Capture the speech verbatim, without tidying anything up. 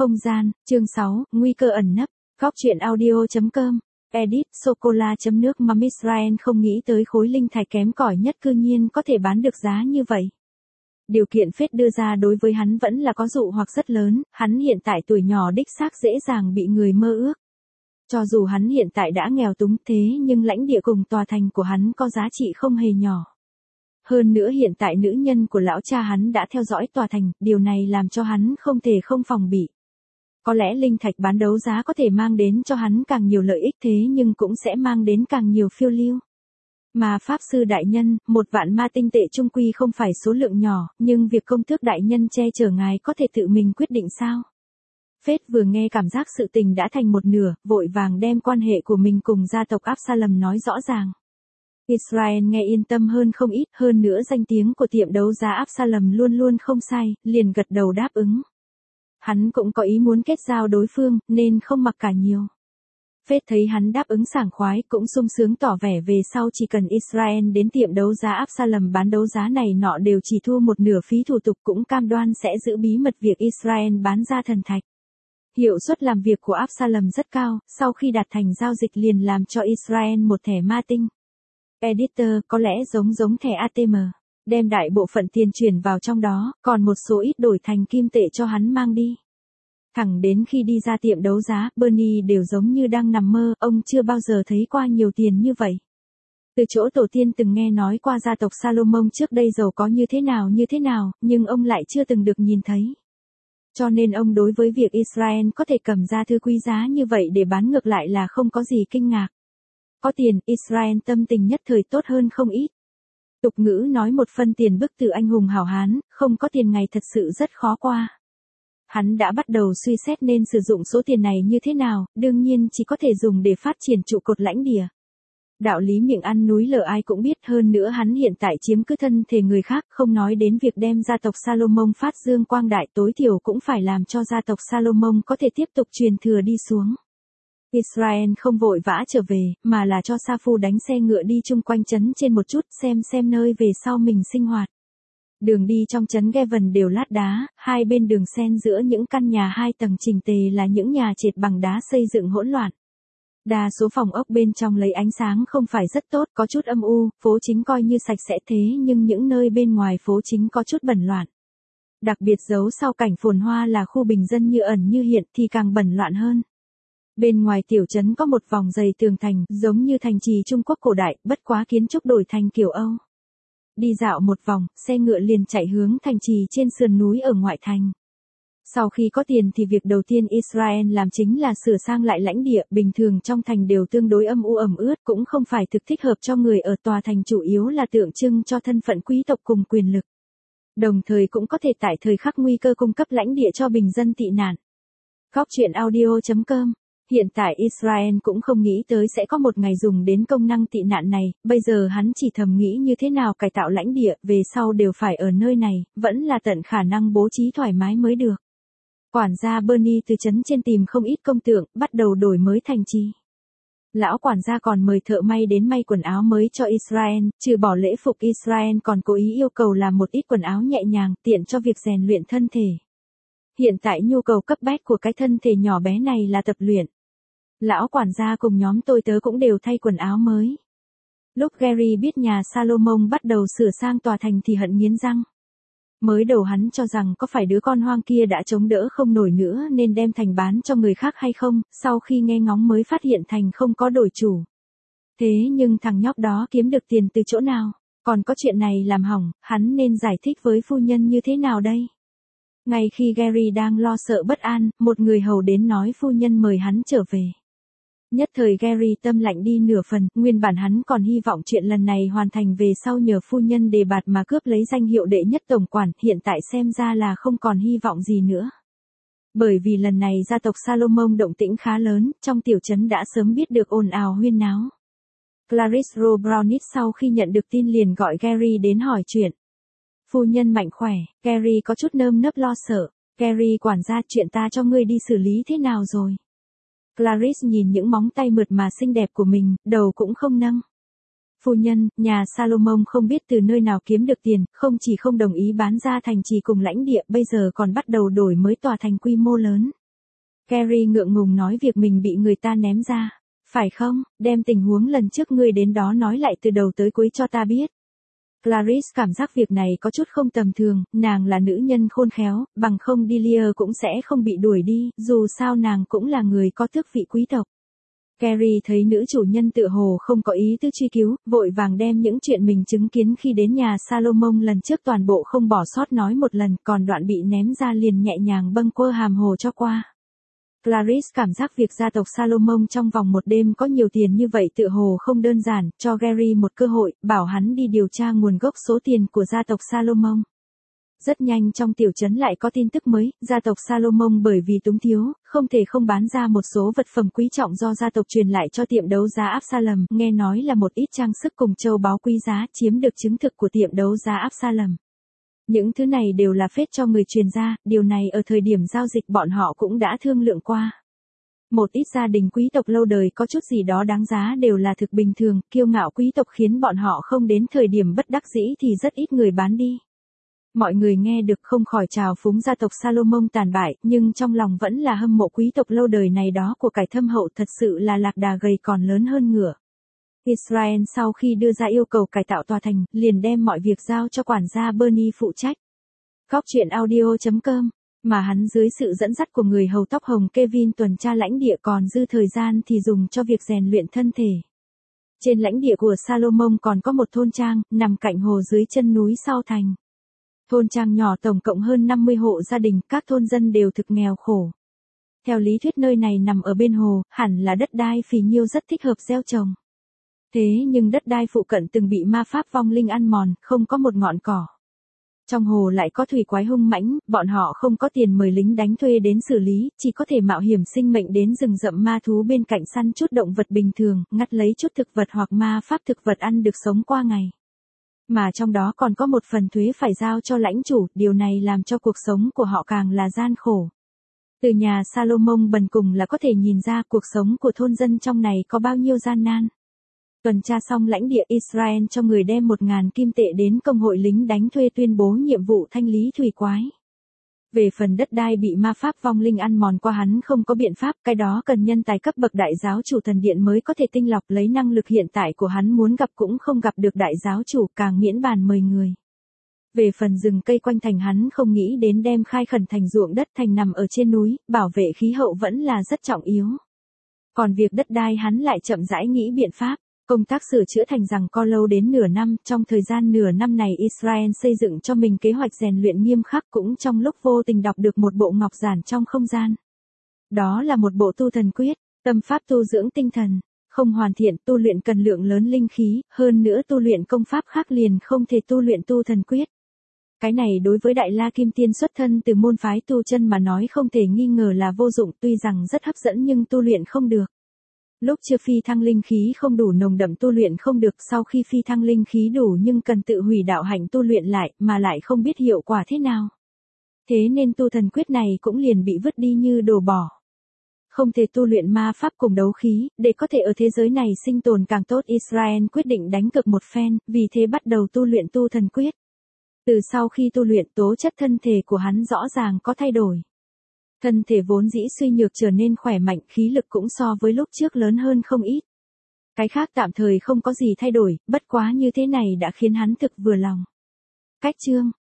Không gian, chương sáu, nguy cơ ẩn nấp, góc truyện audio.com, edit, sô-cô-la.nước mắm Israel không nghĩ tới khối linh thạch kém cỏi nhất cư nhiên có thể bán được giá như vậy. Điều kiện phết đưa ra đối với hắn vẫn là có dụ hoặc rất lớn, hắn hiện tại tuổi nhỏ đích xác dễ dàng bị người mơ ước. Cho dù hắn hiện tại đã nghèo túng thế nhưng lãnh địa cùng tòa thành của hắn có giá trị không hề nhỏ. Hơn nữa hiện tại nữ nhân của lão cha hắn đã theo dõi tòa thành, điều này làm cho hắn không thể không phòng bị. Có lẽ linh thạch bán đấu giá có thể mang đến cho hắn càng nhiều lợi ích thế nhưng cũng sẽ mang đến càng nhiều phiêu lưu. Mà Pháp Sư Đại Nhân, một vạn ma tinh tệ trung quy không phải số lượng nhỏ, nhưng việc công tước đại nhân che chở ngài có thể tự mình quyết định sao? Phết vừa nghe cảm giác sự tình đã thành một nửa, vội vàng đem quan hệ của mình cùng gia tộc Absalom nói rõ ràng. Israel nghe yên tâm hơn không ít, hơn nữa danh tiếng của tiệm đấu giá Absalom luôn luôn không sai, liền gật đầu đáp ứng. Hắn cũng có ý muốn kết giao đối phương, nên không mặc cả nhiều. Phết thấy hắn đáp ứng sảng khoái cũng sung sướng tỏ vẻ về sau chỉ cần Israel đến tiệm đấu giá Absalom bán đấu giá này nọ đều chỉ thu một nửa phí thủ tục cũng cam đoan sẽ giữ bí mật việc Israel bán ra thần thạch. Hiệu suất làm việc của Absalom rất cao, sau khi đạt thành giao dịch liền làm cho Israel một thẻ ma tinh. Editor có lẽ giống giống thẻ a tê em, đem đại bộ phận tiền chuyển vào trong đó, còn một số ít đổi thành kim tệ cho hắn mang đi. Thẳng đến khi đi ra tiệm đấu giá, Bernie đều giống như đang nằm mơ, ông chưa bao giờ thấy qua nhiều tiền như vậy. Từ chỗ tổ tiên từng nghe nói qua gia tộc Salomon trước đây giàu có như thế nào như thế nào, nhưng ông lại chưa từng được nhìn thấy. Cho nên ông đối với việc Israel có thể cầm ra thứ quý giá như vậy để bán ngược lại là không có gì kinh ngạc. Có tiền, Israel tâm tình nhất thời tốt hơn không ít. Tục ngữ nói một phân tiền bức từ anh hùng hảo hán, không có tiền ngày thật sự rất khó qua. Hắn đã bắt đầu suy xét nên sử dụng số tiền này như thế nào, đương nhiên chỉ có thể dùng để phát triển trụ cột lãnh địa. Đạo lý miệng ăn núi lở ai cũng biết, hơn nữa hắn hiện tại chiếm cứ thân thể người khác, không nói đến việc đem gia tộc Salomon phát dương quang đại, tối thiểu cũng phải làm cho gia tộc Salomon có thể tiếp tục truyền thừa đi xuống. Israel không vội vã trở về, mà là cho Sa Phu đánh xe ngựa đi chung quanh trấn trên một chút xem xem nơi về sau mình sinh hoạt. Đường đi trong trấn Gevon đều lát đá, hai bên đường xen giữa những căn nhà hai tầng chỉnh tề là những nhà trệt bằng đá xây dựng hỗn loạn. Đa số phòng ốc bên trong lấy ánh sáng không phải rất tốt, có chút âm u, phố chính coi như sạch sẽ thế nhưng những nơi bên ngoài phố chính có chút bẩn loạn. Đặc biệt giấu sau cảnh phồn hoa là khu bình dân như ẩn như hiện thì càng bẩn loạn hơn. Bên ngoài tiểu trấn có một vòng dày tường thành, giống như thành trì Trung Quốc cổ đại, bất quá kiến trúc đổi thành kiểu Âu. Đi dạo một vòng, xe ngựa liền chạy hướng thành trì trên sườn núi ở ngoại thành. Sau khi có tiền thì việc đầu tiên Israel làm chính là sửa sang lại lãnh địa, bình thường trong thành đều tương đối âm u ẩm ướt, cũng không phải thực thích hợp cho người ở tòa thành, chủ yếu là tượng trưng cho thân phận quý tộc cùng quyền lực. Đồng thời cũng có thể tại thời khắc nguy cơ cung cấp lãnh địa cho bình dân tị nạn. Góc truyện audio.com. Hiện tại Israel cũng không nghĩ tới sẽ có một ngày dùng đến công năng tị nạn này, bây giờ hắn chỉ thầm nghĩ như thế nào cải tạo lãnh địa, về sau đều phải ở nơi này, vẫn là tận khả năng bố trí thoải mái mới được. Quản gia Bernie từ trấn trên tìm không ít công tượng, bắt đầu đổi mới thành trì. Lão quản gia còn mời thợ may đến may quần áo mới cho Israel, trừ bỏ lễ phục Israel còn cố ý yêu cầu làm một ít quần áo nhẹ nhàng, tiện cho việc rèn luyện thân thể. Hiện tại nhu cầu cấp bách của cái thân thể nhỏ bé này là tập luyện. Lão quản gia cùng nhóm tôi tớ cũng đều thay quần áo mới. Lúc Gary biết nhà Salomon bắt đầu sửa sang tòa thành thì hận nghiến răng. Mới đầu hắn cho rằng có phải đứa con hoang kia đã chống đỡ không nổi nữa nên đem thành bán cho người khác hay không, sau khi nghe ngóng mới phát hiện thành không có đổi chủ. Thế nhưng thằng nhóc đó kiếm được tiền từ chỗ nào, còn có chuyện này làm hỏng, hắn nên giải thích với phu nhân như thế nào đây? Ngay khi Gary đang lo sợ bất an, một người hầu đến nói phu nhân mời hắn trở về. Nhất thời Gary tâm lạnh đi nửa phần, nguyên bản hắn còn hy vọng chuyện lần này hoàn thành về sau nhờ phu nhân đề bạt mà cướp lấy danh hiệu đệ nhất tổng quản, hiện tại xem ra là không còn hy vọng gì nữa. Bởi vì lần này gia tộc Salomon động tĩnh khá lớn, trong tiểu trấn đã sớm biết được ồn ào huyên náo. Clarice Rowe Brownit sau khi nhận được tin liền gọi Gary đến hỏi chuyện. Phu nhân mạnh khỏe, Gary có chút nơm nớp lo sợ. Gary quản gia, chuyện ta cho ngươi đi xử lý thế nào rồi? Clarice nhìn những móng tay mượt mà xinh đẹp của mình, đầu cũng không nâng. Phu nhân, nhà Salomon không biết từ nơi nào kiếm được tiền, không chỉ không đồng ý bán ra thành trì cùng lãnh địa, bây giờ còn bắt đầu đổi mới tòa thành quy mô lớn. Carrie ngượng ngùng nói việc mình bị người ta ném ra. Phải không, đem tình huống lần trước ngươi đến đó nói lại từ đầu tới cuối cho ta biết. Clarice cảm giác việc này có chút không tầm thường, nàng là nữ nhân khôn khéo, bằng không Delia cũng sẽ không bị đuổi đi, dù sao nàng cũng là người có tước vị quý tộc. Carrie thấy nữ chủ nhân tựa hồ không có ý tư truy cứu, vội vàng đem những chuyện mình chứng kiến khi đến nhà Salomon lần trước toàn bộ không bỏ sót nói một lần, còn đoạn bị ném ra liền nhẹ nhàng bâng quơ hàm hồ cho qua. Clarice cảm giác việc gia tộc Salomon trong vòng một đêm có nhiều tiền như vậy tựa hồ không đơn giản, cho Gary một cơ hội, bảo hắn đi điều tra nguồn gốc số tiền của gia tộc Salomon. Rất nhanh trong tiểu trấn lại có tin tức mới, gia tộc Salomon bởi vì túng thiếu, không thể không bán ra một số vật phẩm quý trọng do gia tộc truyền lại cho tiệm đấu giá Absalom, nghe nói là một ít trang sức cùng châu báu quý giá chiếm được chứng thực của tiệm đấu giá Absalom. Những thứ này đều là phết cho người truyền ra, điều này ở thời điểm giao dịch bọn họ cũng đã thương lượng qua. Một ít gia đình quý tộc lâu đời có chút gì đó đáng giá đều là thực bình thường, kiêu ngạo quý tộc khiến bọn họ không đến thời điểm bất đắc dĩ thì rất ít người bán đi. Mọi người nghe được không khỏi trào phúng gia tộc Salomon tàn bại, nhưng trong lòng vẫn là hâm mộ quý tộc lâu đời này đó của cải thâm hậu, thật sự là lạc đà gầy còn lớn hơn ngựa. Israel sau khi đưa ra yêu cầu cải tạo tòa thành, liền đem mọi việc giao cho quản gia Bernie phụ trách. Góc truyện audio chấm com, mà hắn dưới sự dẫn dắt của người hầu tóc hồng Kevin tuần tra lãnh địa còn dư thời gian thì dùng cho việc rèn luyện thân thể. Trên lãnh địa của Salomon còn có một thôn trang, nằm cạnh hồ dưới chân núi sau thành. Thôn trang nhỏ tổng cộng hơn năm mươi hộ gia đình, các thôn dân đều thực nghèo khổ. Theo lý thuyết nơi này nằm ở bên hồ, hẳn là đất đai phì nhiêu rất thích hợp gieo trồng. Thế nhưng đất đai phụ cận từng bị ma pháp vong linh ăn mòn, không có một ngọn cỏ. Trong hồ lại có thủy quái hung mãnh, bọn họ không có tiền mời lính đánh thuê đến xử lý, chỉ có thể mạo hiểm sinh mệnh đến rừng rậm ma thú bên cạnh săn chút động vật bình thường, ngắt lấy chút thực vật hoặc ma pháp thực vật ăn được sống qua ngày. Mà trong đó còn có một phần thuế phải giao cho lãnh chủ, điều này làm cho cuộc sống của họ càng là gian khổ. Từ nhà Salomon bần cùng là có thể nhìn ra cuộc sống của thôn dân trong này có bao nhiêu gian nan. Tuần tra xong lãnh địa Israel cho người đem một ngàn kim tệ đến công hội lính đánh thuê tuyên bố nhiệm vụ thanh lý thủy quái. Về phần đất đai bị ma pháp vong linh ăn mòn qua hắn không có biện pháp, cái đó cần nhân tài cấp bậc đại giáo chủ thần điện mới có thể tinh lọc, lấy năng lực hiện tại của hắn muốn gặp cũng không gặp được đại giáo chủ, càng miễn bàn mời người. Về phần rừng cây quanh thành hắn không nghĩ đến đem khai khẩn thành ruộng đất thành nằm ở trên núi, bảo vệ khí hậu vẫn là rất trọng yếu. Còn việc đất đai hắn lại chậm rãi nghĩ biện pháp. Công tác sửa chữa thành rằng co lâu đến nửa năm, trong thời gian nửa năm này Israel xây dựng cho mình kế hoạch rèn luyện nghiêm khắc, cũng trong lúc vô tình đọc được một bộ ngọc giản trong không gian. Đó là một bộ tu thần quyết, tâm pháp tu dưỡng tinh thần, không hoàn thiện, tu luyện cần lượng lớn linh khí, hơn nữa tu luyện công pháp khác liền không thể tu luyện tu thần quyết. Cái này đối với Đại La Kim Tiên xuất thân từ môn phái tu chân mà nói không thể nghi ngờ là vô dụng, tuy rằng rất hấp dẫn nhưng tu luyện không được. Lúc chưa phi thăng linh khí không đủ nồng đậm tu luyện không được, sau khi phi thăng linh khí đủ nhưng cần tự hủy đạo hạnh tu luyện lại, mà lại không biết hiệu quả thế nào. Thế nên tu thần quyết này cũng liền bị vứt đi như đồ bỏ. Không thể tu luyện ma pháp cùng đấu khí, để có thể ở thế giới này sinh tồn càng tốt, Israel quyết định đánh cược một phen, vì thế bắt đầu tu luyện tu thần quyết. Từ sau khi tu luyện, tố chất thân thể của hắn rõ ràng có thay đổi. Thân thể vốn dĩ suy nhược trở nên khỏe mạnh, khí lực cũng so với lúc trước lớn hơn không ít. Cái khác tạm thời không có gì thay đổi, bất quá như thế này đã khiến hắn thực vừa lòng. Cách chương